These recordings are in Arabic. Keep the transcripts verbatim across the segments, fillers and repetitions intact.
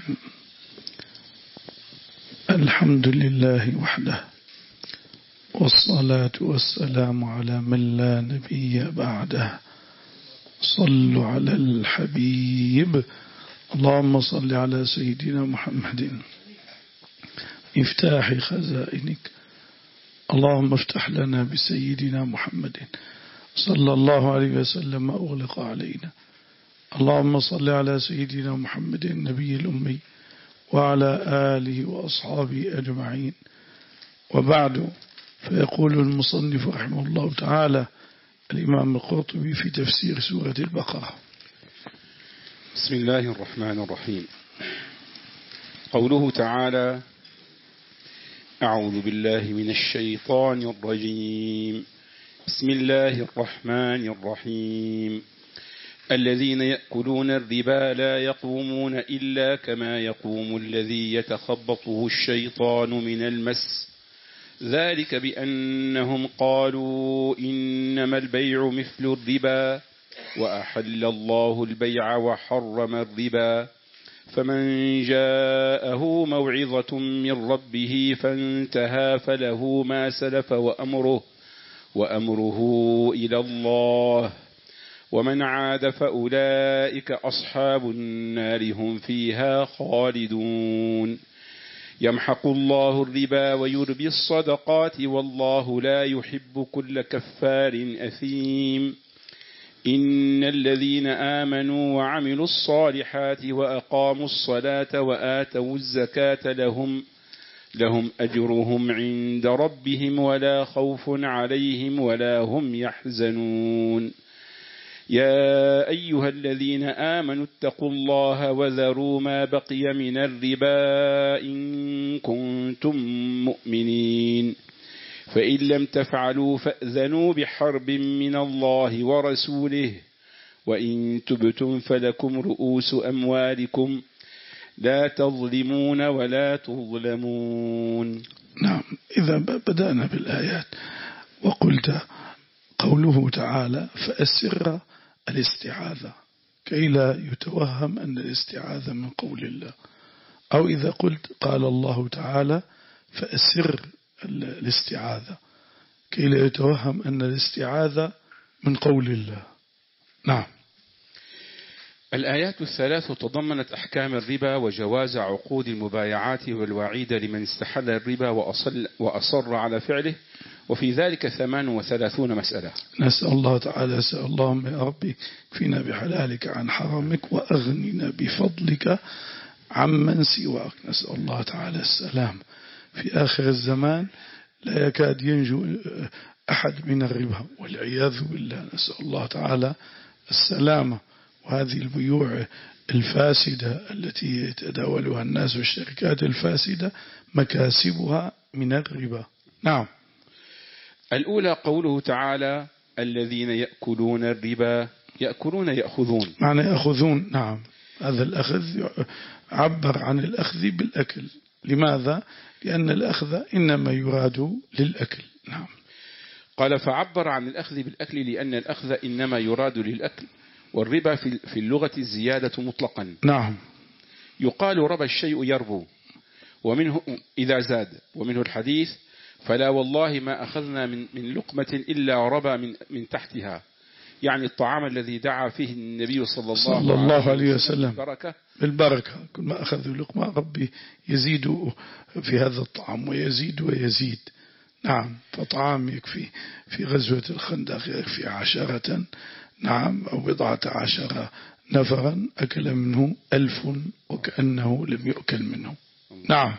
الحمد لله وحده، والصلاة والسلام على من لا نبي بعده. صلوا على الحبيب. اللهم صل على سيدنا محمد مفتاح خزائنك. اللهم افتح لنا بسيدنا محمد صلى الله عليه وسلم أغلق علينا. اللهم صل على سيدنا محمد النبي الأمي وعلى آله وأصحابه أجمعين. وبعد، فيقول المصنف رحمه الله تعالى الإمام القرطبي في تفسير سورة البقرة: بسم الله الرحمن الرحيم. قوله تعالى: أعوذ بالله من الشيطان الرجيم. بسم الله الرحمن الرحيم. الذين يأكلون الربا لا يقومون إلا كما يقوم الذي يتخبطه الشيطان من المس، ذلك بأنهم قالوا إنما البيع مثل الربا وأحل الله البيع وحرم الربا، فمن جاءه موعظة من ربه فانتهى فله ما سلف وأمره وأمره إلى الله، ومن عاد فأولئك أصحاب النار هم فيها خالدون. يمحق الله الربا ويربي الصدقات والله لا يحب كل كفار أثيم. إن الذين آمنوا وعملوا الصالحات وأقاموا الصلاة وآتوا الزكاة لهم لهم أجرهم عند ربهم ولا خوف عليهم ولا هم يحزنون. يا أيها الذين آمنوا اتقوا الله وذروا ما بقي من الربا إن كنتم مؤمنين، فإن لم تفعلوا فأذنوا بحرب من الله ورسوله، وإن تبتم فلكم رؤوس أموالكم لا تظلمون ولا تظلمون. نعم، إذا بدأنا بالآيات وقلت قوله تعالى فأسر الاستعاذة كي لا يتوهم أن الاستعاذة من قول الله، أو إذا قلت قال الله تعالى فأسر الاستعاذة كي لا يتوهم أن الاستعاذة من قول الله. نعم. الآيات الثلاث تضمنت أحكام الربا وجواز عقود المبايعات والوعيد لمن استحل الربا وأصل وأصر على فعله، وفي ذلك ثمان وثلاثون مسألة. نسأل الله تعالى سأل اللهم يا ربي كفينا بحلالك عن حرامك وأغننا بفضلك عمن سواك. نسأل الله تعالى السلام. في آخر الزمان لا يكاد ينجو أحد من الربا والعياذ بالله. نسأل الله تعالى السلامة. وهذه البيوع الفاسدة التي يتداولها الناس والشركات الفاسدة مكاسبها من الربا. نعم. الأولى قوله تعالى الذين يأكلون الربا. يأكلون يأخذون، معنى يأخذون. نعم، هذا الأخذ عبر عن الأخذ بالأكل. لماذا؟ لأن الأخذ إنما يراد للأكل. نعم. قال فعبر عن الأخذ بالأكل لأن الأخذ إنما يراد للأكل، والربا في اللغة الزيادة مطلقا. نعم. يقال ربى الشيء يربو ومنه إذا زاد، ومنه الحديث فلا والله ما أخذنا من من لقمة إلا ربى من من تحتها، يعني الطعام الذي دعا فيه النبي صلى الله, صلى الله عليه وسلم بالبركة. بالبركة كل ما أخذوا لقمة ربي يزيد في هذا الطعام ويزيد ويزيد. نعم. فطعام يكفي في غزوة الخندق يكفي عشرة، نعم، أو بضعة عشر نفرا أكل منه ألف وكأنه لم يؤكل منه. نعم.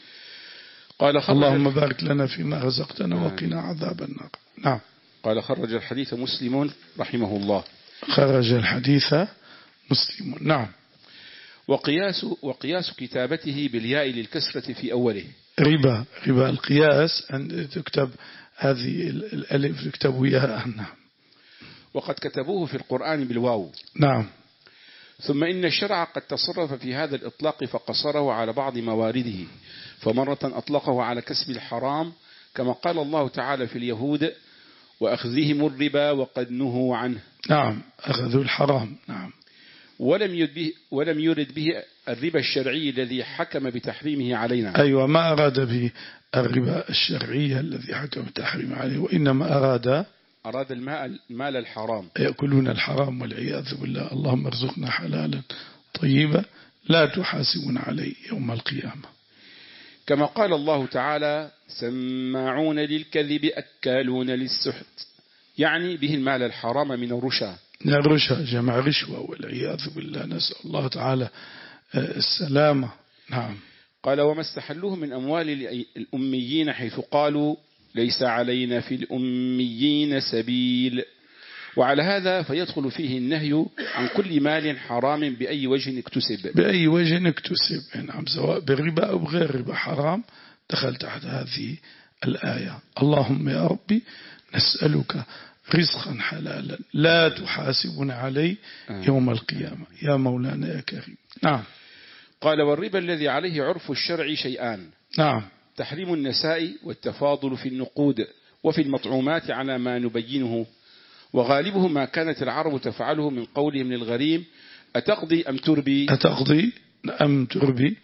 قال اللهم بارك لنا فيما رزقتنا وقنا عذاب النار. نعم. قال خرج الحديث مسلم رحمه الله. خرج الحديث مسلم. نعم. وقياس وقياس كتابته بالياء للكسرة في أوله. ربا ربا القياس أن تكتب هذه الألف تكتب وياها. نعم. وقد كتبوه في القرآن بالواو. نعم. ثم إن الشرع قد تصرف في هذا الإطلاق فقصره على بعض موارده، فمرة أطلقه على كسب الحرام كما قال الله تعالى في اليهود وأخذهم الربا وقد نهوا عنه. نعم، أخذوا الحرام. نعم. ولم يرد به, ولم يرد به الربا الشرعي الذي حكم بتحريمه علينا. أيوة، ما أراد به الربا الشرعي الذي حكم بتحريمه عليه، وإنما أراد أراد المال, المال الحرام، يأكلون الحرام والعياذ بالله. اللهم ارزقنا حلالا طيبا لا تحاسبنا عليه يوم القيامة. كما قال الله تعالى: سماعون للكذب أكالون للسحت، يعني به المال الحرام من الرشا. الرشا جمع رشوة والعياذ بالله، نسأل الله تعالى السلامة. نعم. قال: وما استحلوه من أموال الأميين حيث قالوا ليس علينا في الأميين سبيل. وعلى هذا فيدخل فيه النهي عن كل مال حرام بأي وجه اكتسب بأي وجه اكتسب، نعم، سواء بالربا أو بغير ربا حرام، دخل تحت هذه الآية. اللهم يا ربي نسألك رزقا حلالا لا تحاسبنا عليه يوم القيامة يا مولانا يا كريم. نعم. قال: والربا الذي عليه عرف الشرع شيئان. نعم. تحريم النساء والتفاضل في النقود وفي المطعومات على ما نبينه، وغالبه ما كانت العرب تفعله من قولهم للغريم: أتقضي أم تربي؟ أتقضي أم تربي،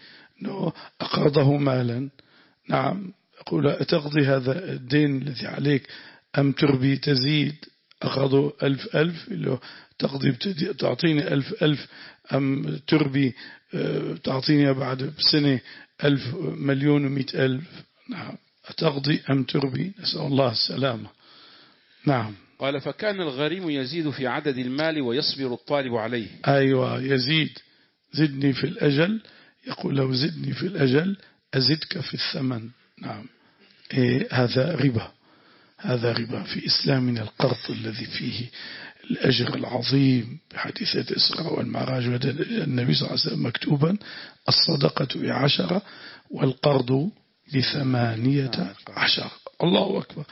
أقرضه مالا. نعم. أقول أتقضي هذا الدين الذي عليك أم تربي تزيد، أقرضه ألف ألف، تقضي تعطيني ألف ألف، أم تربي تعطيني بعد سنة ألف مليون ومئة ألف. نعم. أتقضي أم تربي، نسأل الله السلامة. نعم. قال: فكان الغريم يزيد في عدد المال ويصبر الطالب عليه. أيوة، يزيد، زدني في الأجل، يقول له زدني في الأجل أزدك في الثمن. نعم. إيه هذا ربا، هذا ربا في إسلامنا. القرض الذي فيه الأجر العظيم بحديث الإسراء والمعراج، النبي صلى الله عليه وسلم مكتوبا: الصدقة بعشرة والقرض بثمانية عشر. الله أكبر،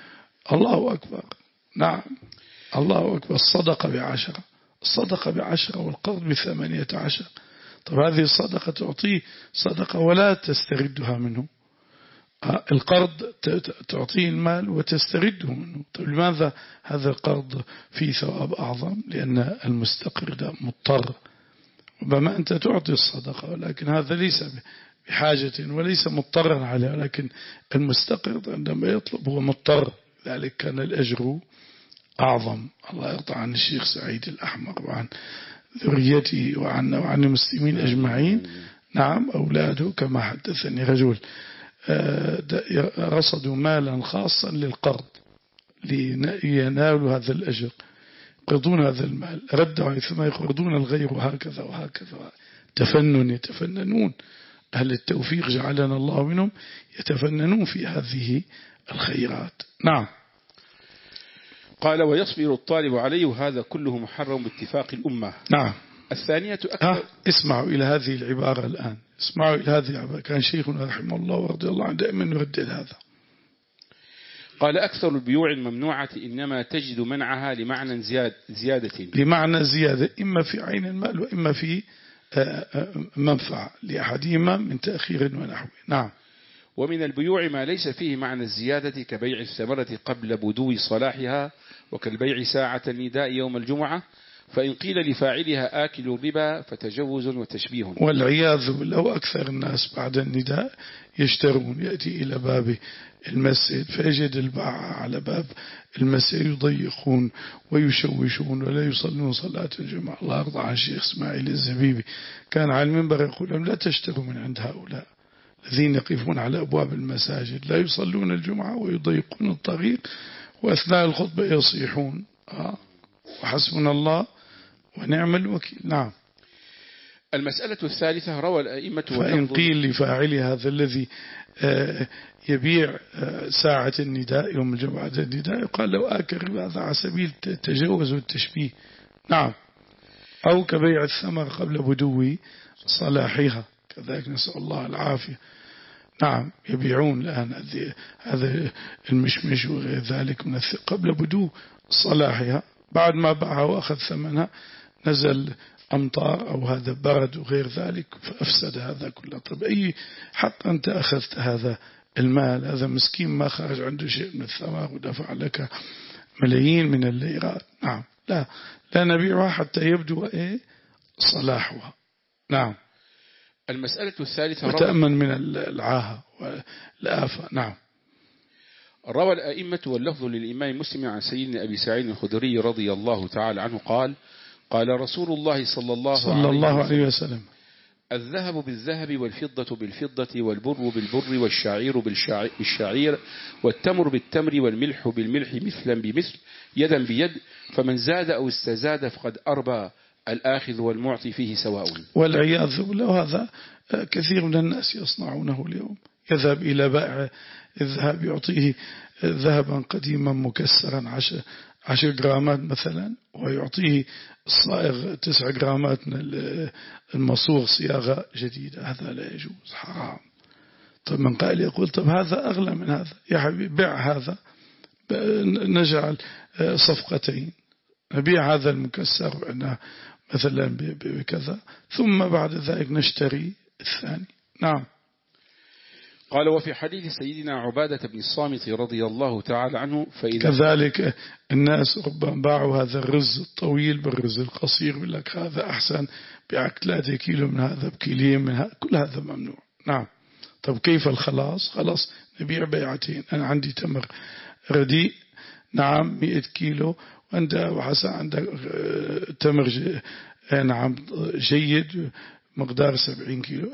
الله أكبر. نعم، الله أكبر. الصدقة بعشرة، الصدقة بعشرة والقرض بثمانية عشر. طب هذه الصدقة تعطيه صدقة ولا تستردها منه، القرض تعطيه المال وتسترده منه. طيب لماذا هذا القرض فيه ثواب أعظم؟ لأن المستقرض مضطر، ربما أنت تعطي الصدقة ولكن هذا ليس بحاجة وليس مضطرا عليه، لكن المستقرض عندما يطلب هو مضطر، ذلك كان الأجر أعظم. الله يرضى عن الشيخ سعيد الأحمر وعن ذريته وعن وعن المسلمين أجمعين. نعم. أولاده كما حدثني رجل رصدوا مالا خاصا للقرض لينالوا هذا الأجر، يقرضون هذا المال، ردوا ثم يقرضون الغير، وهكذا وهكذا. تفنن، يتفننون. أهل التوفيق جعلنا الله منهم، يتفننون في هذه الخيرات. نعم. قال: ويصبر الطالب عليه، وهذا كله محرم باتفاق الأمة. نعم. الثانية أكثر. آه. اسمعوا إلى هذه العبارة الآن، اسمعوا إلى هذه العبارة. كان شيخنا رحمه الله ورضي الله عنه دائما يردد هذا. قال: أكثر البيوع الممنوعة إنما تجد منعها لمعنى زياد زيادة لمعنى زيادة، إما في عين المال وإما في منفعة لأحدهما من تأخير ونحوه. نعم. ومن البيوع ما ليس فيه معنى الزيادة كبيع الثمرة قبل بدو صلاحها، وكالبيع ساعة النداء يوم الجمعة، فإن قيل لفاعلها آكل الربا فتجوز وتشبيه. والعياذ بالله. وأكثر الناس بعد النداء يشترون، يأتي إلى باب المسجد فيجد الباعة على باب المسجد يضيقون ويشوشون ولا يصلون صلاة الجمعة. الله يرضى عن الشيخ إسماعيل الزبيبي، كان على المنبر يقول لهم: لا تشتروا من عند هؤلاء الذين يقفون على أبواب المساجد لا يصلون الجمعة ويضيقون الطريق، وأثناء الخطبة يصيحون. آه. وحسبنا الله ونعم الوكيل. نعم. المسألة الثالثة: روى الأئمة فإن قيل لفاعل هذا الذي يبيع ساعة النداء يوم الجمعة النداء، يقال لو آكل هذا على سبيل التجوز والتشبيه. نعم. أو كبيع الثمر قبل بدو صلاحها، كذلك نسأل الله العافية. نعم. يبيعون الآن هذا المشمش وغير ذلك من قبل بدو صلاحها، بعد ما باعها وأخذ ثمنها نزل أمطار أو هذا برد وغير ذلك فأفسد هذا كله. طب أي حق أنت أخذت هذا المال؟ هذا مسكين ما خرج عنده شيء من الثمر ودفع لك ملايين من الليرات. نعم. لا لا نبيعها حتى يبدو إيه صلاحها. نعم. المسألة الثالثة وتأمن من العاهة والآفة. نعم. روى الأئمة واللفظ للإمام مسلم عن سيدنا أبي سعيد الخدري رضي الله تعالى عنه قال قال رسول الله صلى الله, صلى الله عليه وسلم الذهب بالذهب والفضة بالفضة والبر بالبر والشعير بالشعير والتمر بالتمر والملح بالملح مثلا بمثل يدا بيد فمن زاد أو استزاد فقد أربى الآخذ والمعطي فيه سواء. والعياذ بالله. هذا كثير من الناس يصنعونه اليوم. يذهب إلى بائع الذهب يعطيه ذهبا قديما مكسرا عشر, عشر جرامات مثلا، ويعطيه الصائغ تسع جرامات من المصوغ صياغة جديدة. هذا لا يجوز، حرام. طب من قائل يقول طب هذا أغلى من هذا، يا حبيبي بيع هذا، نجعل صفقتين، نبيع هذا المكسر مثلا بكذا ثم بعد ذلك نشتري الثاني. نعم. قال وفي حديث سيدنا عبادة بن الصامت رضي الله تعالى عنه فإذا كذلك الناس ربما باعوا هذا الرز الطويل بالرز القصير، يقول لك هذا أحسن، بيعك ثلاثة كيلو من هذا بكيلين من هذا، كل هذا ممنوع. نعم. طب كيف الخلاص؟ خلاص نبيع بيعتين، أنا عندي تمر رديء نعم مئة كيلو، وأنت وحسن عندك تمر نعم جيد مقدار سبعين كيلو،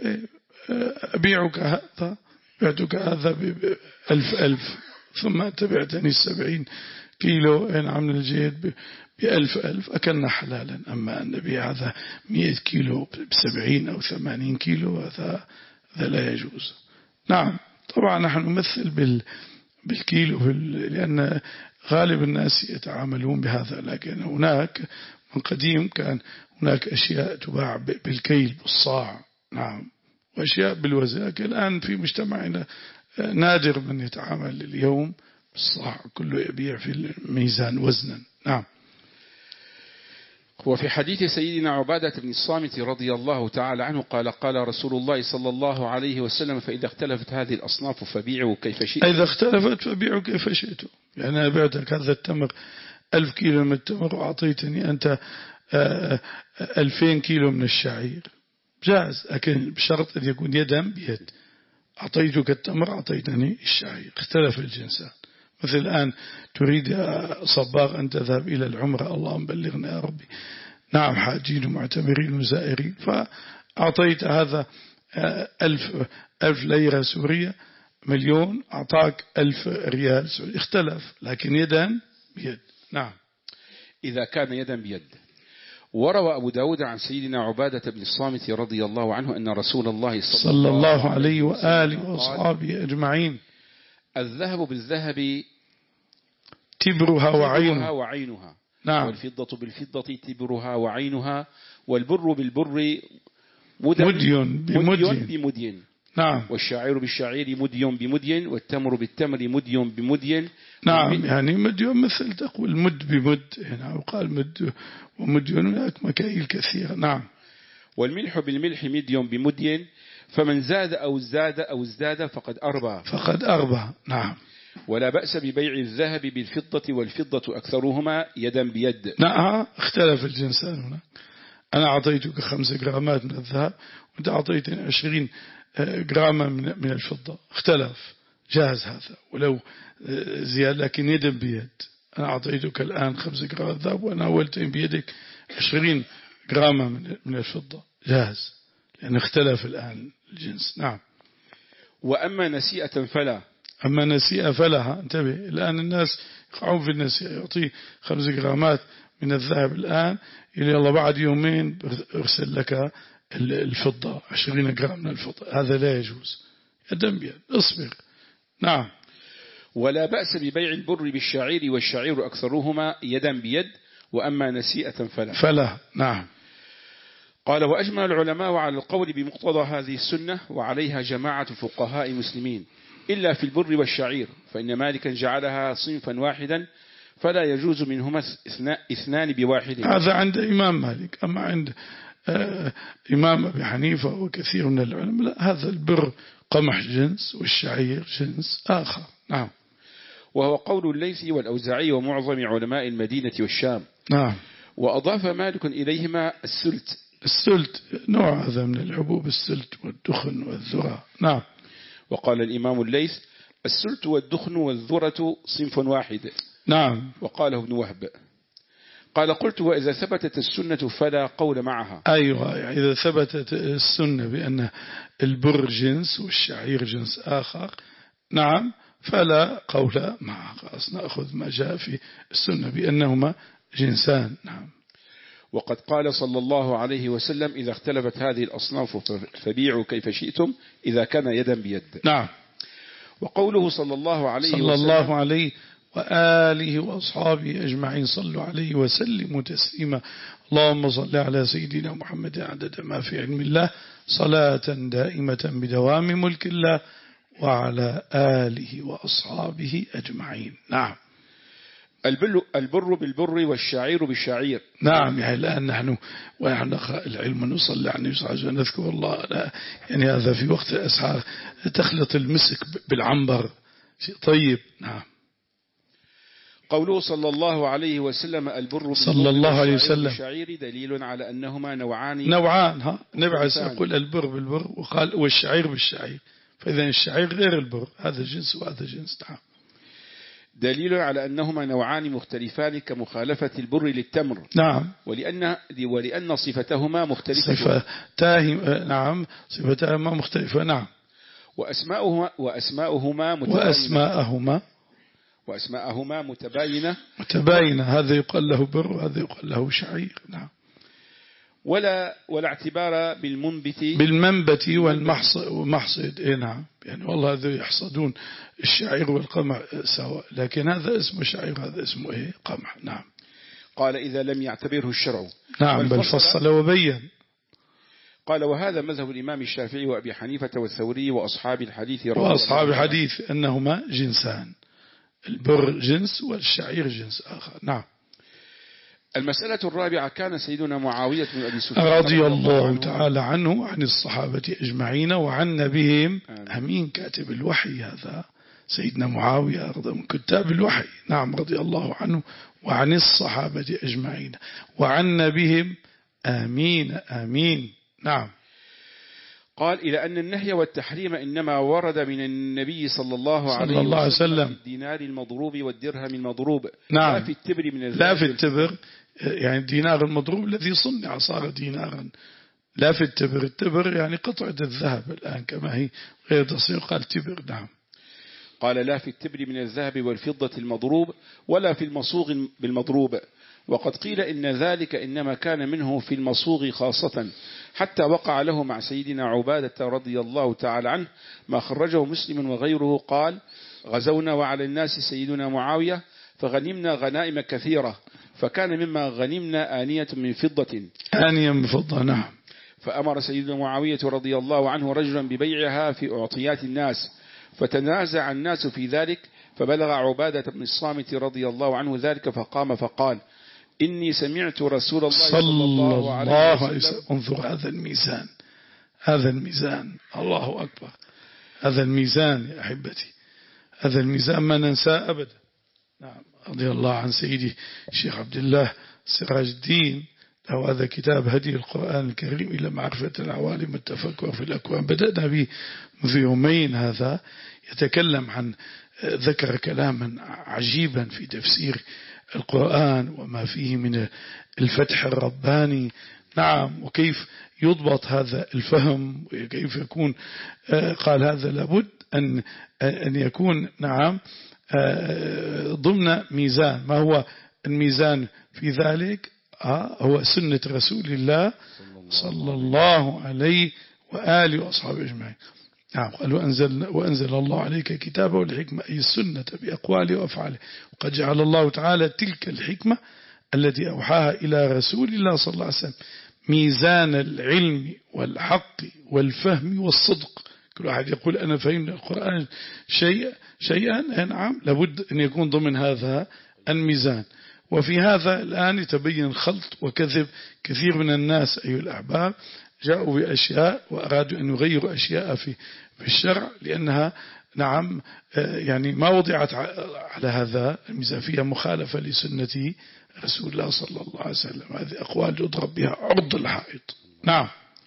أبيعك هذا بعتك هذا بألف ألف، ثم أنت بعتني السبعين كيلو نعم من الجيد بألف ألف، أكلنا حلالا. أما أن نبيع هذا مئة كيلو بسبعين أو ثمانين كيلو هذا لا يجوز. نعم. طبعا نحن نمثل بال بالكيلو لأن غالب الناس يتعاملون بهذا، لكن هناك من قديم كان هناك أشياء تباع بالكيل بالصاع. نعم. وأشياء بالوزن. الآن في مجتمعنا نادر من يتعامل اليوم بالصاع، كله يبيع في الميزان وزنا. نعم. وفي حديث سيدنا عبادة بن الصامت رضي الله تعالى عنه قال قال رسول الله صلى الله عليه وسلم فإذا اختلفت هذه الأصناف فبيعوا كيف شئتم. إذا اختلفت فبيعوا كيف شئتم. يعني أنا بعتك هذا التمر ألف كيلو من التمر وأعطيتني أنت ألفين كيلو من الشعير، جاز، لكن بشرط أن يكون يدا بيد. أعطيتك التمر أعطيتني الشعير، اختلف الجنسان. مثل الآن تريد يا صباغ أن تذهب إلى العمرة، اللهم بلغنا يا ربي، نعم حاجين ومعتمرين وزائرين، فأعطيت هذا ألف, ألف ليرة سورية مليون، أعطاك ألف ريال سوري، اختلف، لكن يدا بيد. نعم. إذا كان يدا بيد. وروى أبو داود عن سيدنا عبادة بن الصامت رضي الله عنه أن رسول الله صلى, صلى الله عليه وآله وصحابه أجمعين الذهب بالذهب تبرها وعينها, وعينها. نعم. والفضة بالفضة تبرها وعينها. والبر بالبر مدين بمدين, بمدين. نعم. والشعير بالشعير مدين بمدين. والتمر بالتمر مدين بمدين. نعم. يعني مدين مثل تقول مد بمد هنا، وقال مد ومدين، هناك مكاييل كثيرة. نعم. والملح بالملح مدين بمدين. فمن زاد أو زاد أو ازداد فقد أربى فقد أربى. نعم. ولا بأس ببيع الذهب بالفضة والفضة أكثرهما يدا بيد. نعم. اختلف الجنسان هنا، أنا أعطيتك خمس جرامات من الذهب وأنت أعطيتني عشرين جراما من الفضة، اختلف، جاز هذا ولو زيادة، لكن يدا بيد. أنا أعطيتك الآن خمس جرامات ذهب وأنا أولتين بيدك عشرين جراما من الفضة، جاز، لأن اختلف الآن الجنس. نعم. وأما نسيئة فلا. أما نسيئة فلها، انتبه، الآن الناس يقعون في النسيئة، يعطيه خمس جرامات من الذهب الآن، يقول الله بعد يومين أرسل لك الفضة عشرين جرام من الفضة، هذا لا يجوز، يدا بيد، اصبر. نعم. ولا بأس ببيع البر بالشعير والشعير أكثرهما يدا بيد. وأما نسيئة فلا. فلا. نعم. قال وأجمع العلماء على القول بمقتضى هذه السنة، وعليها جماعة فقهاء مسلمين، إلا في البر والشعير، فإن مالكا جعلها صنفا واحدا فلا يجوز منهما اثنان بواحد. هذا عند إمام مالك. أما عند آه إمام أبي حنيفة وكثير من العلماء لا، هذا البر قمح جنس والشعير جنس آخر. نعم. وهو قول الليثي والأوزاعي ومعظم علماء المدينة والشام. نعم. وأضاف مالك إليهما السلت السلت نوع هذا من الحبوب، السلت والدخن والذرة. نعم. وقال الإمام الليث السلت والدخن والذرة صنف واحد. نعم. وقاله ابن وهب. قال قلت وإذا ثبتت السنة فلا قول معها. أيوة، يعني إذا ثبتت السنة بأن البر جنس والشعير جنس آخر، نعم، فلا قول معها، خلاص نأخذ ما جاء في السنة بأنهما جنسان. نعم. وقد قال صلى الله عليه وسلم إذا اختلفت هذه الأصناف فبيعوا كيف شئتم إذا كان يدا بيد. نعم. وقوله صلى الله عليه صلى وسلم الله عليه وآله وأصحابه أجمعين صلوا عليه وسلموا تسليما. اللهم صل على سيدنا محمد عدد ما في علم الله صلاة دائمة بدوام ملك الله وعلى آله وأصحابه أجمعين. نعم. البر بالبر والشعير بالشعير. نعم. يعني الآن نحن ونحن نقرأ العلم نصلي على النبي صلى الله عليه وسلم نذكر الله، لا يعني هذا في وقت الأسحار تخلط المسك بالعنبر شيء طيب. نعم. قوله صلى الله عليه وسلم البر صلى الله عليه وسلم بالشعير دليل على أنهما نوعان نوعان ها نبعث يقول البر بالبر وقال والشعير بالشعير، فإذا الشعير غير البر، هذا جنس وهذا جنس. نعم. دليل على أنهما نوعان مختلفان كمخالفة البر للتمر. نعم. ولأن ولأن صفتهما مختلفة. صفتاه نعم صفتهما مختلفة. نعم. وأسماؤهما وأسماؤهما متباينة. وأسماءهما وأسماءهما متباينة متباينة، هذا يقال له بر وهذا يقال له شعير. نعم. ولا ولا اعتبار بالمنبت بالمنبت والمحصد. إيه نعم، يعني والله هذا يحصدون الشعير والقمح سواء، لكن هذا اسمه شعير هذا اسمه إيه قمح. نعم. قال إذا لم يعتبره الشرع. نعم، بل فصل وبين. قال وهذا مذهب الإمام الشافعي وأبي حنيفة والثوري وأصحاب الحديث وأصحاب الحديث أنهما جنسان، البر جنس والشعير جنس آخر. نعم. المسألة الرابعة كان سيدنا معاوية بن أبي سفيان رضي الله تعالى عنه عن الصحابة أجمعين وعن بهم أمين كاتب الوحي، هذا سيدنا معاوية من كتاب الوحي. نعم. رضي الله عنه وعن الصحابة أجمعين وعن بهم آمين آمين. نعم. قال إلى أن النهي والتحريم إنما ورد من النبي صلى الله عليه صلى الله عليه وسلم في الدينار المضروب والدرهم المضروب. نعم. لا في التبر من الذهب. لا في التبر، يعني الدينار المضروب الذي صنع صار دينارا، لا في التبر. التبر يعني قطعة الذهب الآن كما هي غير تصير، قال تبر. نعم. قال لا في التبر من الذهب والفضة المضروب ولا في المصوغ بالمضروب. وقد قيل إن ذلك إنما كان منه في المصوغ خاصة، حتى وقع له مع سيدنا عبادة رضي الله تعالى عنه ما خرجه مسلم وغيره قال غزونا وعلى الناس سيدنا معاوية فغنمنا غنائم كثيرة، فكان مما غنمنا آنية من فضة. آنية من فضة. نعم. فأمر سيدنا معاوية رضي الله عنه رجلا ببيعها في أعطيات الناس، فتنازع الناس في ذلك، فبلغ عبادة بن الصامت رضي الله عنه ذلك فقام فقال إني سمعت رسول الله صلى الله عليه وسلم. انظر هذا الميزان، هذا الميزان، الله أكبر، هذا الميزان يا أحبتي، هذا الميزان ما ننساه أبدا. نعم. رضي الله عن سيدي الشيخ عبد الله سراج الدين، له هذا كتاب هدي القرآن الكريم إلى معرفة العوالم والتفكر في الأكوان، بدأنا به منذ يومين. هذا يتكلم عن ذكر كلاما عجيبا في تفسير القرآن وما فيه من الفتح الرباني. نعم. وكيف يضبط هذا الفهم وكيف يكون، قال هذا لابد أن أن يكون نعم ضمن ميزان. ما هو الميزان في ذلك؟ هو سنة رسول الله صلى الله عليه وآله وأصحابه أجمعين. نعم. قال وأنزل, وأنزل الله عليك كتابه والحكمة أي السنة بأقواله وأفعاله، وقد جعل الله تعالى تلك الحكمة التي أوحاها إلى رسول الله صلى الله عليه وسلم ميزان العلم والحق والفهم والصدق. كل واحد يقول أنا فهمت القرآن شيء شيئا، نعم، لابد أن يكون ضمن هذا الميزان. وفي هذا الآن يتبين خلط وكذب كثير من الناس أيها الأحباب، جاءوا بأشياء وأرادوا أن يغيروا أشياء في في الشرع لأنها نعم يعني ما وضعت على هذا الميزان، فيها مخالفة لسنة رسول الله صلى الله عليه وسلم. هذه أقوال يضرب بها عرض الحائط. نعم.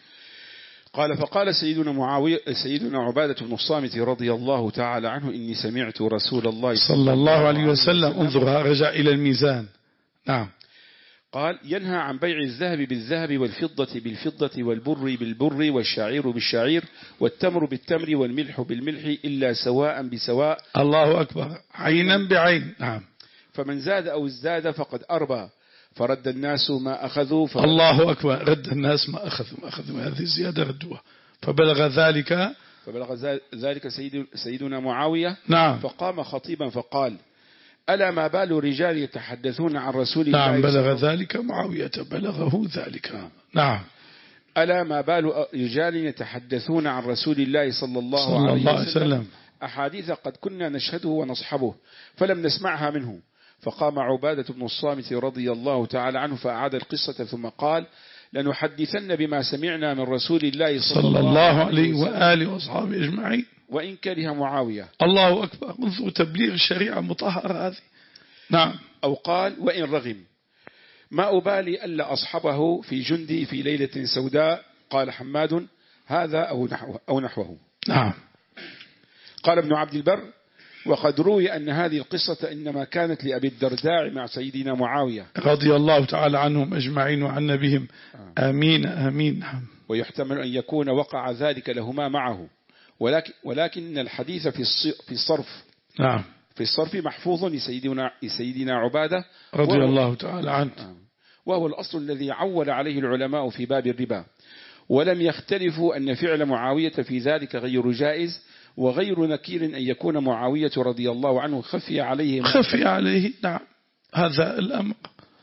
قال فقال سيدنا معاوية سيدنا عبادة بن الصامت رضي الله تعالى عنه إني سمعت رسول الله صلى الله عليه وسلم، انظر رجع إلى الميزان. نعم. قال ينهى عن بيع الذهب بالذهب والفضة بالفضة والبر بالبر والشعير بالشعير والتمر بالتمر والملح بالملح إلا سواء بسواء. الله أكبر، عينا بعين. نعم. فمن زاد أو ازداد فقد أربى فرد الناس ما أخذوا. الله أكبر، رد الناس ما أخذوا ما أخذوا هذه الزيادة ردوها. فبلغ ذلك فبلغ ذلك سيد سيدنا معاوية. نعم. فقام خطيبا فقال ألا ما بال رجال يتحدثون عن رسول الله. نعم، بلغ ذلك معاوية، بلغه ذلك. نعم. ألا ما بال رجال يتحدثون عن رسول الله صلى الله, صلى عليه, الله عليه وسلم, وسلم أحاديث قد كنا نشهده ونصحبه فلم نسمعها منه. فقام عبادة بن الصامت رضي الله تعالى عنه فأعاد القصة ثم قال لنحدثن بما سمعنا من رسول الله صلى, صلى الله عليه وآله وأصحابه أجمعين وإن كره معاوية. الله أكبر، انظروا تبليغ الشريعة المطهرة هذه. نعم. أو قال وإن رغم ما أبالي ألا أصحبه في جندي في ليلة سوداء. قال حماد هذا أو نحوه, أو نحوه. نعم. قال ابن عبد البر وقد روي أن هذه القصة إنما كانت لأبي الدرداء مع سيدنا معاوية رضي الله تعالى عنهم أجمعين وعنا بهم. آمين آمين. ويحتمل أن يكون وقع ذلك لهما معه، ولكن, ولكن الحديث في الصرف نعم في الصرف محفوظ لسيدنا, لسيدنا عبادة رضي الله تعالى عنه، وهو الأصل الذي عول عليه العلماء في باب الربا، ولم يختلفوا أن فعل معاوية في ذلك غير جائز وغير نكير أن يكون معاوية رضي الله عنه خفي عليه خفي عليه. نعم، هذا الأمر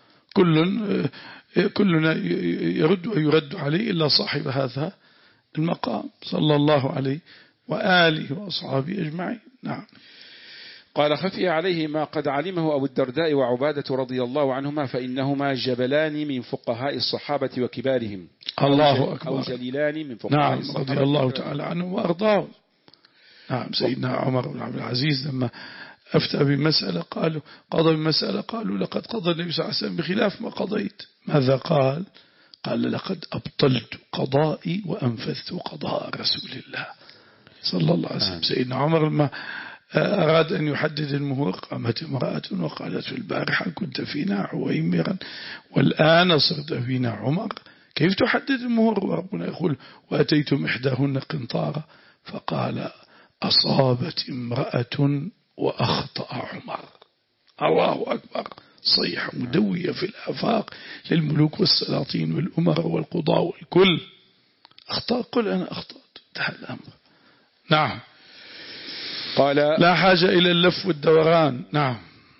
كل كلنا يرد ويرد عليه إلا صاحب هذا المقام صلى الله عليه وآله وأصحابه أجمعين. نعم. قال خفي عليه ما قد علمه أبو الدرداء وعبادة رضي الله عنهما فإنهما جبلان من فقهاء الصحابة وكبارهم. الله أكبر. أو جليلان من فقهاء نعم الصحابة. رضي الله تعالى عنه وأرضاه. نعم. سيدنا عمر بن عبد العزيز لما أفتى بمسألة قالوا قضى بمسألة قالوا لقد قضى النبي صلى الله عليه وسلم بخلاف ما قضيت. ماذا قال؟ قال لقد أبطلت قضائي وأنفذت قضاء رسول الله صلى الله عليه وسلم. سيدنا عمر لما أراد أن يحدد المهور قامت امرأة وقالت في البارحة كنت فينا عويمرا والآن صرت فينا عمر، كيف تحدد المهور وربنا يقول وأتيتم إحداهن قنطارا؟ فقال أصابت امرأة وأخطأ عمر. الله أكبر، صيحة مدوية في الآفاق للملوك والسلاطين والأمراء والقضاء والكل. أخطأ، قل أنا أخطأت، انتهى الأمر. نعم. قال لا حاجة إلى اللف والدوران. نعم.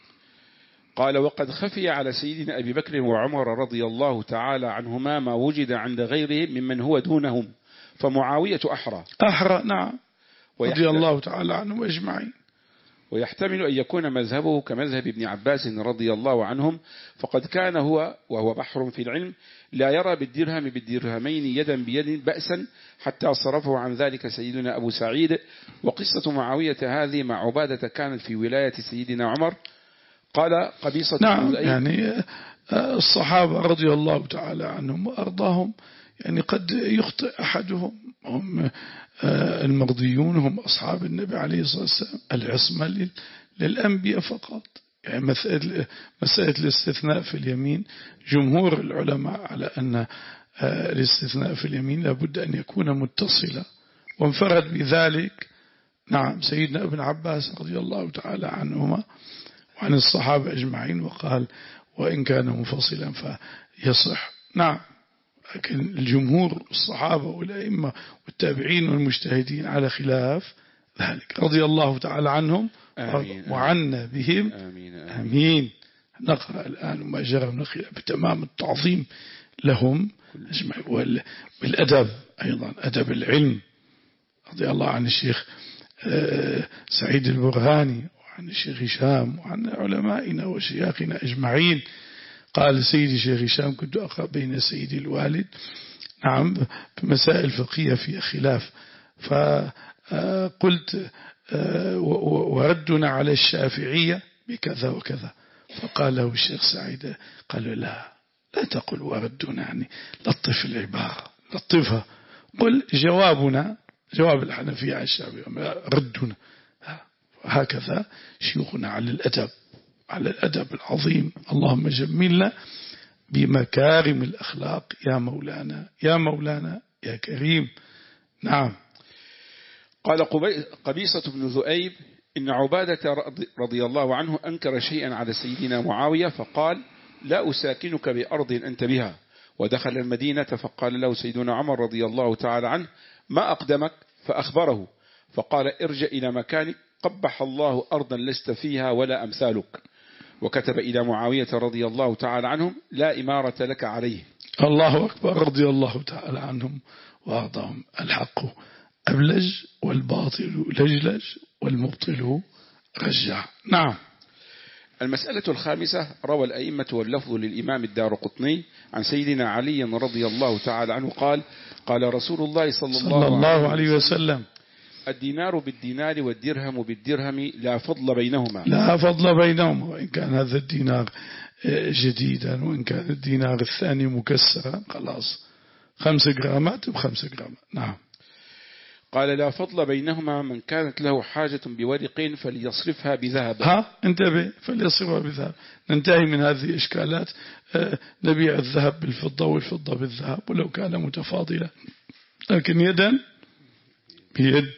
قال وقد خفي على سيدنا أبي بكر وعمر رضي الله تعالى عنهما ما وجد عند غيرهم ممن هو دونهم، فمعاوية أحرى أحرى. نعم رضي الله تعالى عنهم أجمعين. ويحتمل أن يكون مذهبه كمذهب ابن عباس رضي الله عنهم، فقد كان هو وهو بحر في العلم لا يرى بالدرهم بالدرهمين يدا بيد بأسا حتى صرفه عن ذلك سيدنا أبو سعيد. وقصة معاوية هذه مع عبادة كانت في ولاية سيدنا عمر. قال قبيصة. نعم، يعني الصحابة رضي الله تعالى عنهم وأرضاهم يعني قد يخطئ أحدهم، هم المرضيون هم أصحاب النبي عليه الصلاة والسلام، العصمة للأنبياء فقط. يعني مسألة, مسألة الاستثناء في اليمين جمهور العلماء على أن الاستثناء في اليمين لابد أن يكون متصلا، وانفرد بذلك نعم سيدنا ابن عباس رضي الله تعالى عنهما وعن الصحابة أجمعين، وقال وإن كان منفصلا فيصح. نعم. لكن الجمهور الصحابة والأئمة والتابعين والمجتهدين على خلاف ذلك رضي الله تعالى عنهم آمين وعنا بهم آمين, آمين, آمين. نقرأ الآن ما جرى من الخلاف بتمام التعظيم لهم والأدب أيضا أدب العلم. رضي الله عن الشيخ سعيد البرهاني وعن الشيخ هشام وعن علمائنا وشياخنا أجمعين. قال سيدي الشيخ هشام كنت أقرأ بين سيدي الوالد نعم بمسائل فقهية في خلاف، فقلت وردنا على الشافعية بكذا وكذا، فقال له الشيخ سعيد قال لا لا تقل وردنا، يعني لطف العبارة لطفها. قل جوابنا جواب الحنفية على الشافعية ردنا. هكذا شيوخنا على الأدب على الأدب العظيم. اللهم جملنا بمكارم الأخلاق يا مولانا يا مولانا يا كريم. نعم. قال قبيصة بن ذؤيب إن عبادة رضي الله عنه أنكر شيئا على سيدنا معاوية فقال لا أساكنك بأرض أنت بها، ودخل المدينة فقال له سيدنا عمر رضي الله تعالى عنه ما أقدمك؟ فأخبره فقال ارجع إلى مكانك قبح الله أرضا لست فيها ولا أمثالك، وكتب إلى معاوية رضي الله تعالى عنهم لا إمارة لك عليه. الله أكبر. رضي الله تعالى عنهم وأعطاهم. الحق أبلج والباطل لجلج والمبطل رجع. نعم. المسألة الخامسة روى الأئمة واللفظ للإمام الدارقطني عن سيدنا علي رضي الله تعالى عنه قال قال رسول الله صلى الله, صلى الله عليه وسلم الدينار بالدينار والدرهم بالدرهم لا فضل بينهما. لا فضل بينهما، وإن كان هذا الدينار جديدا وإن كان الدينار الثاني مكسرا خلاص خمس جرامات بخمس جرامات. نعم. قال لا فضل بينهما من كانت له حاجة بورق فليصرفها بذهب. ها انتبه فليصرفها بذهب. ننتهي من هذه الإشكالات. نبيع الذهب بالفضة والفضة بالذهب ولو كان متفاضلا، لكن يدا بيد.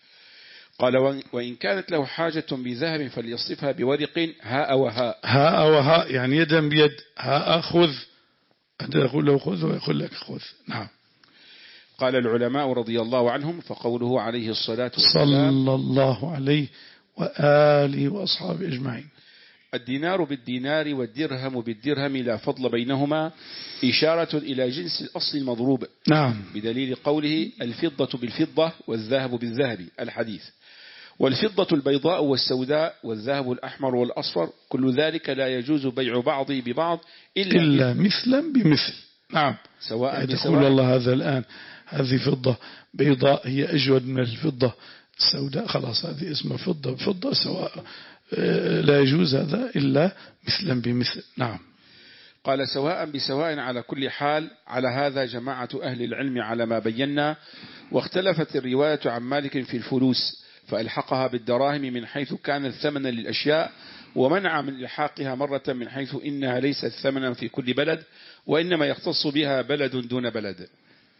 قال وإن كانت له حاجة بذهب فليصرفها بورق هاء وهاء. هاء وهاء يعني يدا بيد. هاء خذ، أنت يقول له خذ ويقول لك خذ. نعم. قال العلماء رضي الله عنهم فقوله عليه الصلاة والسلام صلى الله عليه وآله وأصحابه أجمعين الدينار بالدينار والدرهم بالدرهم لا فضل بينهما إشارة إلى جنس الأصل المضروب. نعم. بدليل قوله الفضة بالفضة والذهب بالذهب الحديث. والفضة البيضاء والسوداء والذهب الأحمر والأصفر كل ذلك لا يجوز بيع بعض ببعض إلا, إلا مثلا بمثل. نعم. سواء تقول الله هذا الآن هذه فضة بيضاء هي أجود من الفضة السوداء، خلاص هذه اسمها فضة بفضة سواء، لا يجوز هذا إلا مثلا بمثل. نعم. قال سواء بسواء على كل حال. على هذا جماعة أهل العلم على ما بينا، واختلفت الرواية عن مالك في الفلوس فألحقها بالدراهم من حيث كان ثمنا للأشياء، ومنع من إلحاقها مرة من حيث إنها ليست ثمنا في كل بلد وإنما يختص بها بلد دون بلد.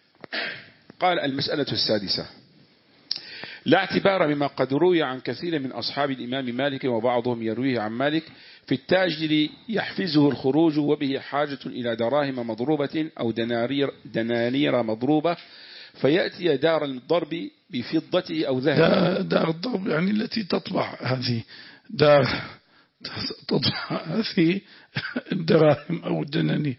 قال المسألة السادسة لا اعتبار بما قد روي عن كثير من أصحاب الإمام مالك وبعضهم يرويه عن مالك في التاجر يحفزه الخروج وبه حاجة إلى دراهم مضروبة أو دنانير, دنانير مضروبة فيأتي دار الضرب بفضته أو ذهب. دار الضرب يعني التي تطبع هذه دار تطبع هذه الدراهم أو الدنانير،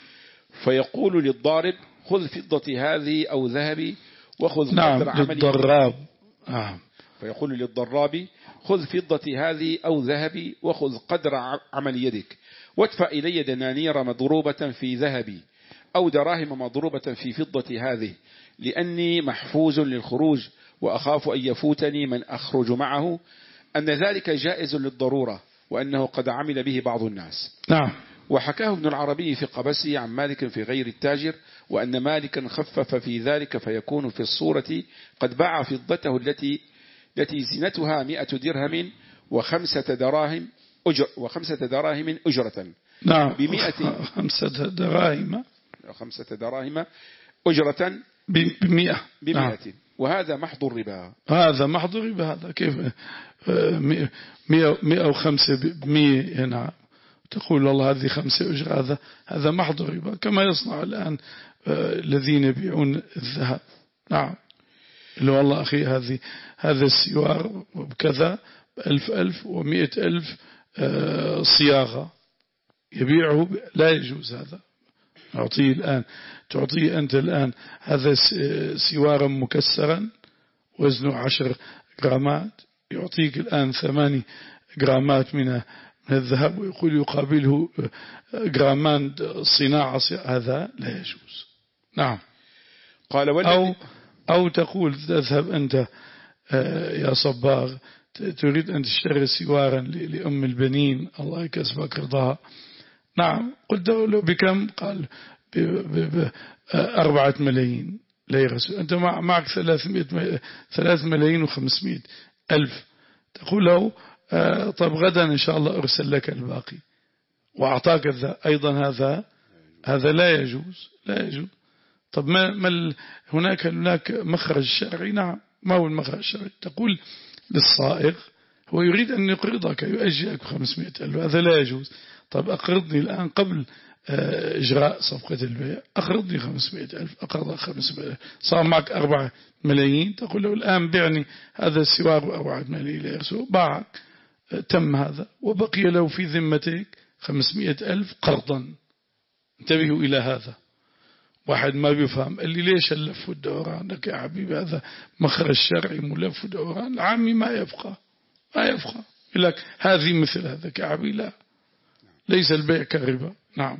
فيقول للضارب خذ فضة هذه أو ذهبي وخذ نعم قدر عمل للضراب. نعم. فيقول للضراب خذ فضة هذه أو ذهبي وخذ قدر عمل يدك وادفع إلي دنانير مضروبة في ذهبي أو دراهم مضروبة في فضة هذه لأني محفوز للخروج وأخاف أن يفوتني من أخرج معه، أن ذلك جائز للضرورة وأنه قد عمل به بعض الناس. نعم. وحكاه ابن العربي في قبسه عن مالك في غير التاجر وأن مالكا خفف في ذلك فيكون في الصورة قد باع فضته التي التي زينتها مئة درهم وخمسة دراهم أجر وخمسة دراهم أجرة. نعم. بمئة خمسة دراهم خمسة دراهم أجرة بمئة بمئة. نعم. وهذا محض الربا. هذا محض الربا. هذا كيف مئة مئة وخمسة بمئة. نعم. تقول الله هذه خمسة أجر. هذا هذا محض الربا كما يصنع الآن الذين يبيعون الذهب. نعم. اللي والله أخي هذه هذا السيوار بكذا ألف ألف ومئة ألف صياغة يبيعه، لا يجوز هذا. أعطيه الآن تعطيه أنت الآن هذا سيوارا مكسرا وزنه عشر جرامات، يعطيك الآن ثماني جرامات من من الذهب ويقول يقابله جرامان صناعة، هذا لا يجوز. نعم. قال أو أو تقول تذهب أنت يا صباغ تريد أن تشتري سوارا لأم البنين الله يكسبك رضاها. نعم. قلت له بكم؟ قال أربعة ملايين ليرة، أنت معك ثلاثمائة ثلاث ملايين وخمسمائة ألف، تقول له طب غدا إن شاء الله أرسل لك الباقي وأعطاك ذا أيضا، هذا هذا لا يجوز، لا يجوز. طب ما, ما هناك هناك مخرج شرعي؟ نعم، ما هو المخرج الشرعي؟ تقول للصائغ هو يريد أن يقرضك يؤجلك خمسمائة ألف، هذا لا يجوز. طب أقرضني الآن قبل إجراء صفقة البيع، أقرضني خمسمائة ألف، أقرض خمسمائة ألف، صار معك أربعة ملايين، تقول له الآن بعني هذا السوار أربعة ملايين ليرسو، باعك، تم هذا، وبقي له في ذمتك خمسمائة ألف قرضا. انتبهوا إلى هذا. واحد ما بيفهم اللي ليش اللف والدوران لك يا حبيبي، هذا مخرج شرعي ملف ودوران، العامي ما يبقى ما يبقى يقول لك هذه مثل هذا يا حبيبي، لا، ليس البيع كالربا. نعم.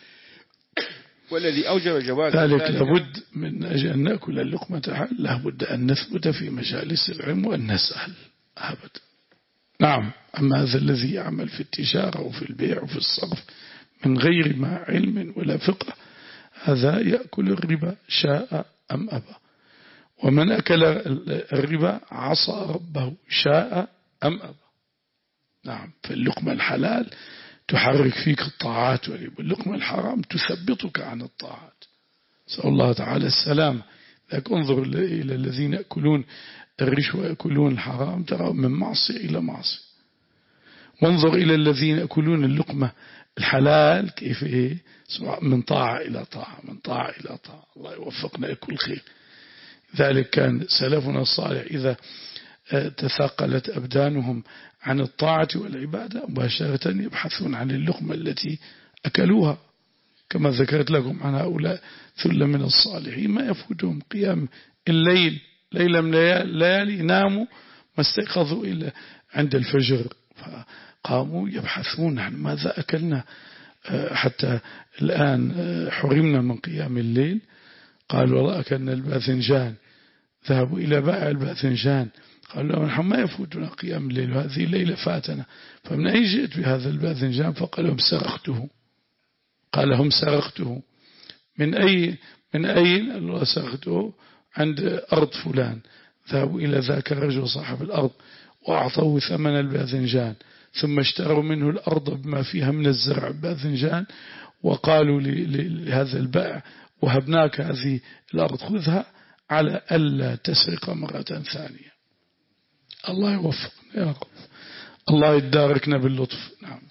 والذي أوجب جواز ذلك لابد من أجل أن نأكل اللقمة حل، لابد أن نثبت في مجالس العلم وأن نسأل أبدا. نعم. أما هذا الذي يعمل في التجارة وفي البيع وفي الصرف من غير ما علم ولا فقه، هذا يأكل الربا شاء أم أبى. ومن أكل الربا عصى ربه شاء أم أبى. نعم. فاللقمة الحلال تحرك فيك الطاعات، واللقمة الحرام تثبطك عن الطاعات. سأل الله تعالى السلام. لك انظر إلى الذين يأكلون الرشوة يأكلون الحرام، ترى من معصية إلى معصية. وانظر إلى الذين يأكلون اللقمة الحلال كيف إيه، من طاعة إلى طاعة، من طاعة إلى طاعة. الله يوفقنا لكل خير. ذلك كان سلفنا الصالح إذا تثاقلت أبدانهم عن الطاعة والعبادة مباشرة يبحثون عن اللقمة التي أكلوها، كما ذكرت لكم عن هؤلاء ثلة من الصالحين ما يفوتهم قيام الليل، ليلة من الليالي ناموا ما استيقظوا إلا عند الفجر، فقاموا يبحثون عن ماذا أكلنا. حتى الآن حرمنا من قيام الليل، قالوا والله أكلنا الباذنجان، ذهبوا إلى بائع الباذنجان، قالوا له نحن ما يفوتنا قيام الليل وهذه الليلة فاتنا، فمن أين جئت بهذا الباذنجان؟ فقال لهم سرقته. قال لهم سرقته من أي من أين؟ الله سرقته عند أرض فلان. ذهبوا إلى ذاك الرجل صاحب الأرض وأعطوه ثمن الباذنجان، ثم اشتروا منه الأرض بما فيها من الزرع باذنجان، وقالوا لهذا البائع وهبناك هذه الأرض خذها على ألا تسرق مرة ثانية. الله يوفقنا يا رب، الله يداركنا باللطف. نعم.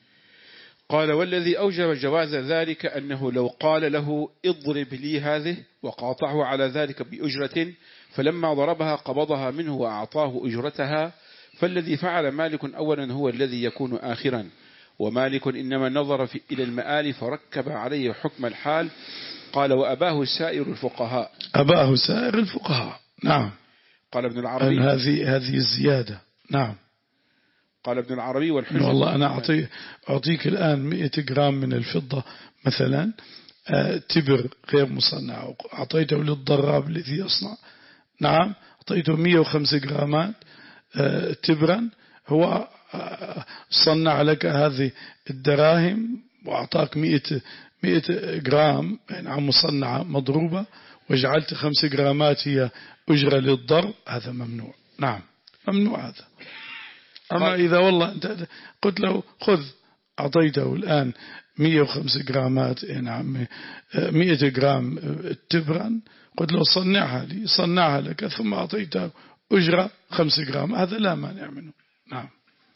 قال والذي أوجب جواز ذلك أنه لو قال له اضرب لي هذه وقاطعه على ذلك بأجرة، فلما ضربها قبضها منه وأعطاه أجرتها، فالذي فعل مالك أولا هو الذي يكون آخرا، ومالك إنما نظر في إلى المآل فركب عليه حكم الحال. قال وأباه سائر الفقهاء. أباه سائر الفقهاء. نعم. قال ابن العربي هذه هذه الزيادة. نعم. قال ابن العربي والحجة والله أنا أعطي أعطيك الآن مئة جرام من الفضة مثلا تبر غير مصنع، أعطيته للضراب الذي يصنع، نعم، أعطيته مئة وخمسة جرامات تبرا، هو صنع لك هذه الدراهم وأعطاك مئة مئة جرام يعني مصنعة مضروبة، وجعلت خمس جرامات هي أجرة للضرب، هذا ممنوع. نعم ممنوع هذا. أما إذا والله أنت قلت له خذ، أعطيته الآن مئة وخمسة جرامات نعم مئة جرام تبرا، قلت له صنعها لي، صنعها لك، ثم أعطيته أجرة خمس جرام، هذا لا مانع منه. نعم.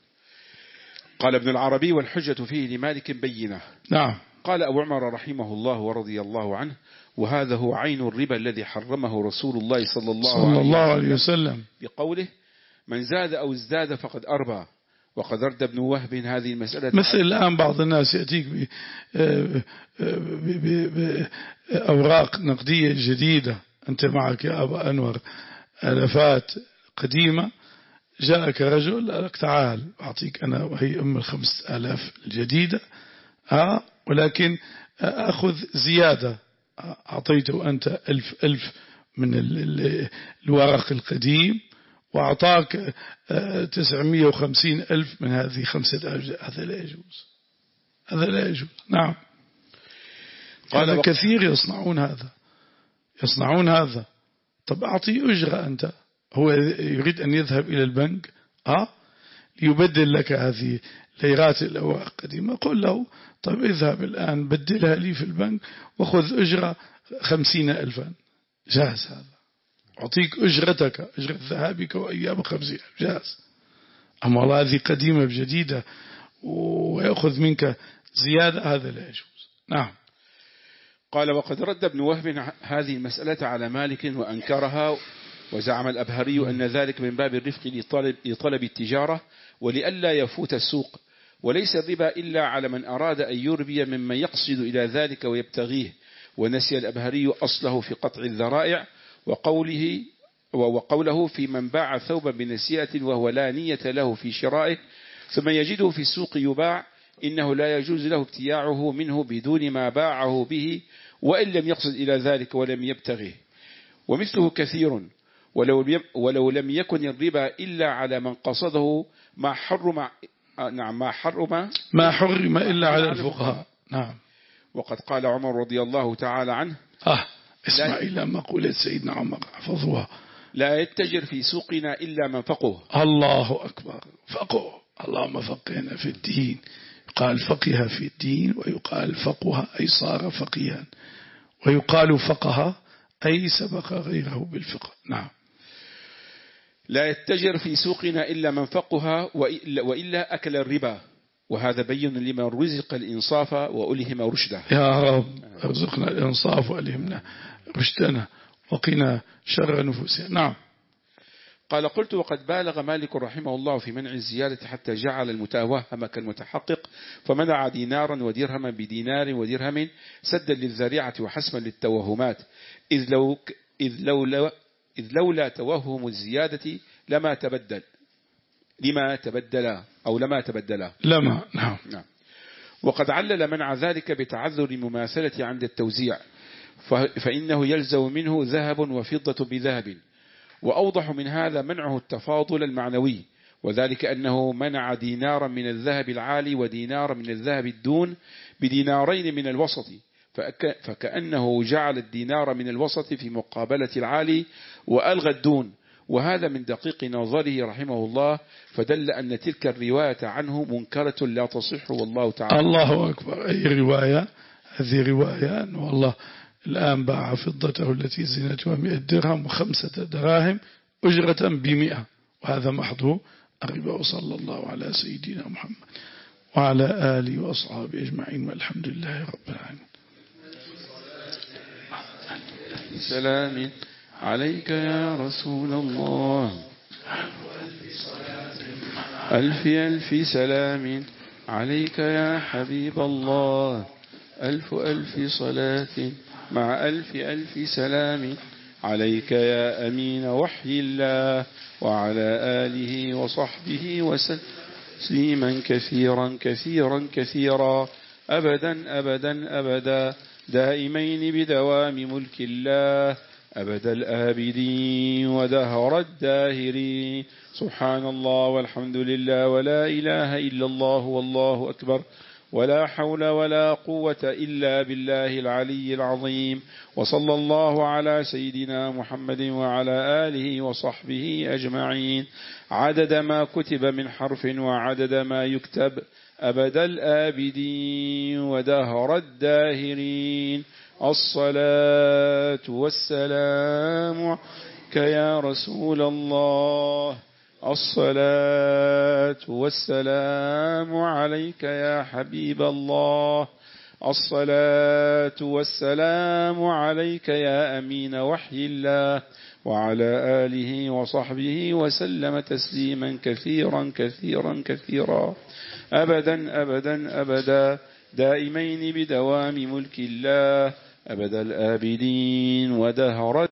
قال ابن العربي والحجة فيه لمالك بينة. نعم. قال أبو عمر رحمه الله ورضي الله عنه وهذا هو عين الربا الذي حرمه رسول الله صلى الله, صلى الله عليه وسلم بقوله من زاد أو ازداد فقد أربى. وقد رد ابن وهب هذه المسألة مثل الآن بعض الناس يأتيك بأوراق نقدية جديدة، أنت معك يا أبا أنور آلافات قديمة، جاءك رجل قال لك تعال أعطيك أنا وهي أم الخمس آلاف الجديدة ها، ولكن أخذ زيادة، أعطيته أنت ألف ألف من الورق القديم وأعطاك تسعمائة وخمسين ألف من هذه خمسة ألف، هذا لا يجوز، هذا لا يجوز. نعم. هذا كثير يصنعون هذا يصنعون هذا. طب أعطي أجرة أنت، هو يريد أن يذهب إلى البنك أه ليبدل لك هذه ليرات الأوراق القديمة، قل له طب اذهب الآن بدلها لي في البنك وخذ أجرة خمسين ألفا، جاز هذا، أعطيك أجرتك أجرة ذهابك وأيام خمسين ألف، جاز. أما والله هذه قديمة بجديدة ويأخذ منك زيادة، هذا لا يجوز. نعم. قال وقد رد ابن وهب هذه المسألة على مالك وأنكرها، وزعم الأبهري أن ذلك من باب الرفق لطلب, لطلب التجارة ولئلا يفوت السوق، وليس الربا إلا على من أراد أن يربي ممن يقصد إلى ذلك ويبتغيه. ونسي الأبهري أصله في قطع الذرائع وقوله وقوله في من باع ثوبا بنسيئة وهو لا نية له في شرائه ثم يجده في السوق يباع، إنه لا يجوز له ابتياعه منه بدون ما باعه به وإن لم يقصد إلى ذلك ولم يبتغيه. ومثله كثير، ولو, ولو لم يكن الربا إلا على من قصده ما حرم نعم ما حرم ما حرم إلا على الفقهاء. نعم. وقد قال عمر رضي الله تعالى عنه آه اسمع إلى مقولة سيدنا عمر حفظوها: لا يتجر في سوقنا إلا من فقه. الله أكبر، فقه، اللهم فقهنا في الدين. يقال فقه في الدين، ويقال فقه أي صار فقيها، ويقال فقه أي سبق غيره بالفقه. نعم. لا يتجر في سوقنا إلا من فقه وإلا أكل الربا، وهذا بين لمن رزق الإنصاف وألهم رشده. يا رب ارزقنا الإنصاف وألهمنا رشدنا وقنا شر نفوسنا. نعم. قال قلت وقد بالغ مالك رحمه الله في منع الزيادة حتى جعل المتوهم كالمتحقق، فمنع دينارا ودرهما بدينار ودرهم سدا للذريعة وحسما للتوهمات، إذ لو إذ لولا إذ لولا توهم الزيادة لما تبدل لما تبدلا أو لما تبدلا لما نعم. نعم. وقد علل منع ذلك بتعذر المماثلة عند التوزيع، فإنه يلزم منه ذهب وفضة بذهب. وأوضح من هذا منعه التفاضل المعنوي، وذلك أنه منع دينارا من الذهب العالي ودينارا من الذهب الدون بدينارين من الوسط، فكأنه جعل الدينار من الوسط في مقابلة العالي وألغى الدون، وهذا من دقيق نظره رحمه الله، فدل أن تلك الرواية عنه منكرة لا تصح والله تعالى. الله أكبر. أي رواية؟ هذه رواية أنه والله الآن باع فضته التي زينتها مئة درهم وخمسة دراهم أجرة بمئة، وهذا محض الربا. وصلى الله على سيدنا محمد وعلى آله وأصحابه أجمعين، والحمد لله رب العالمين. سلام عليك يا رسول الله، ألف ألف سلام عليك يا حبيب الله، ألف ألف صلاة مع ألف ألف سلام عليك يا أمين وحي الله، وعلى آله وصحبه وسلم كثيرا كثيرا كثيرا أبدا أبدا أبدا دائمين بدوام ملك الله أبد الآبدين ودهر الداهرين. سبحان الله والحمد لله ولا إله إلا الله والله أكبر، ولا حول ولا قوة إلا بالله العلي العظيم. وصلى الله على سيدنا محمد وعلى آله وصحبه أجمعين، عدد ما كتب من حرف وعدد ما يكتب أبد الآبدين ودهر الداهرين. الصلاة والسلام عليك يا رسول الله، الصلاة والسلام عليك يا حبيب الله، الصلاة والسلام عليك يا أمين وحي الله، وعلى آله وصحبه وسلم تسليما كثيرا كثيرا كثيرا أبدا أبدا أبدا دائمين بدوام ملك الله أبد الآبدين ودهر